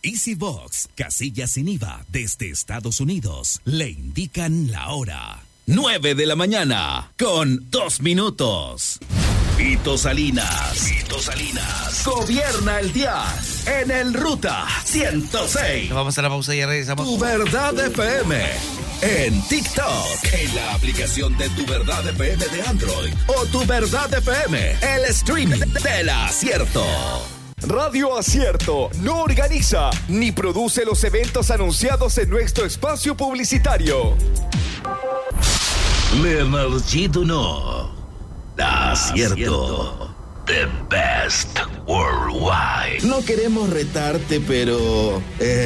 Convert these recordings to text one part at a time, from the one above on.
EasyBox, casillas sin IVA desde Estados Unidos, le indican la hora. 9 de la mañana, con 2 minutos. Vito Salinas. Gobierna el día en el Ruta 106. Vamos a la pausa y ya regresamos. Tu Verdad FM. En TikTok, en la aplicación de Tu Verdad FM de Android o Tu Verdad FM, el streaming del acierto. Radio Acierto no organiza ni produce los eventos anunciados en nuestro espacio publicitario. Leonard G. Dunno. Acierto. The best worldwide. No queremos retarte, pero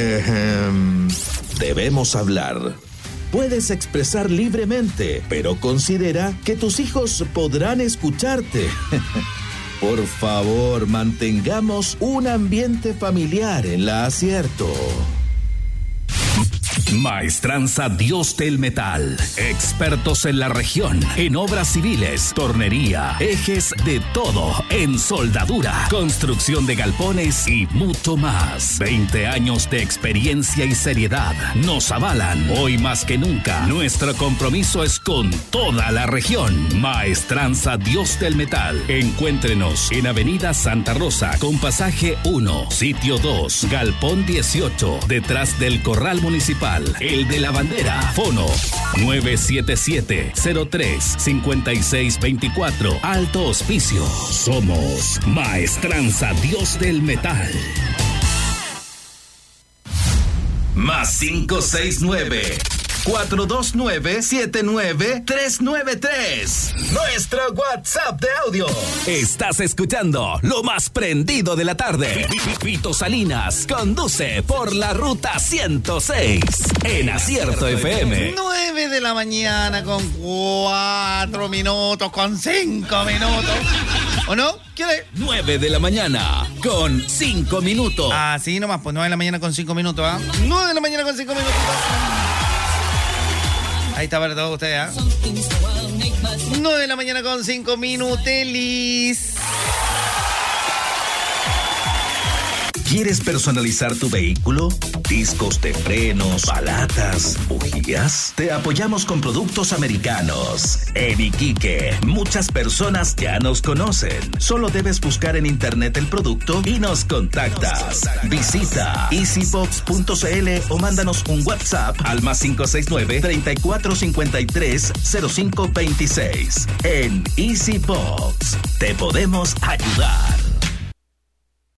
debemos hablar. Puedes expresar libremente, pero considera que tus hijos podrán escucharte. Por favor, mantengamos un ambiente familiar en la Acierto. Maestranza Dios del Metal. Expertos en la región, en obras civiles, tornería, ejes de todo, en soldadura, construcción de galpones y mucho más. 20 años de experiencia y seriedad nos avalan. Hoy más que nunca, nuestro compromiso es con toda la región. Maestranza Dios del Metal. Encuéntrenos en Avenida Santa Rosa, con pasaje 1, sitio 2, galpón 18, detrás del Corral Municipal. El de la Bandera. Fono 977-03-5624. Alto Hospicio. Somos Maestranza Dios del Metal. Más 569-429-79393. Nuestro WhatsApp de audio. Estás escuchando lo más prendido de la tarde. Vito Salinas conduce por la Ruta 106 en Acierto FM. 9 de la mañana con 4 minutos, con 5 minutos. ¿O no? ¿Quiere? 9 de la mañana con 5 minutos. Ah, sí, nomás, pues 9 de la mañana con 5 minutos, ¿ah? 9 de la mañana con 5 minutos. Ahí está para todos ustedes, ¿ah? 9 de la mañana con 5 minutelis. ¿Quieres personalizar tu vehículo? ¿Discos de frenos, palatas, bujías? Te apoyamos con productos americanos. En Iquique, muchas personas ya nos conocen. Solo debes buscar en internet el producto y nos contactas. Visita easybox.cl o mándanos un WhatsApp al más 569-3453-0526. En EasyBox te podemos ayudar.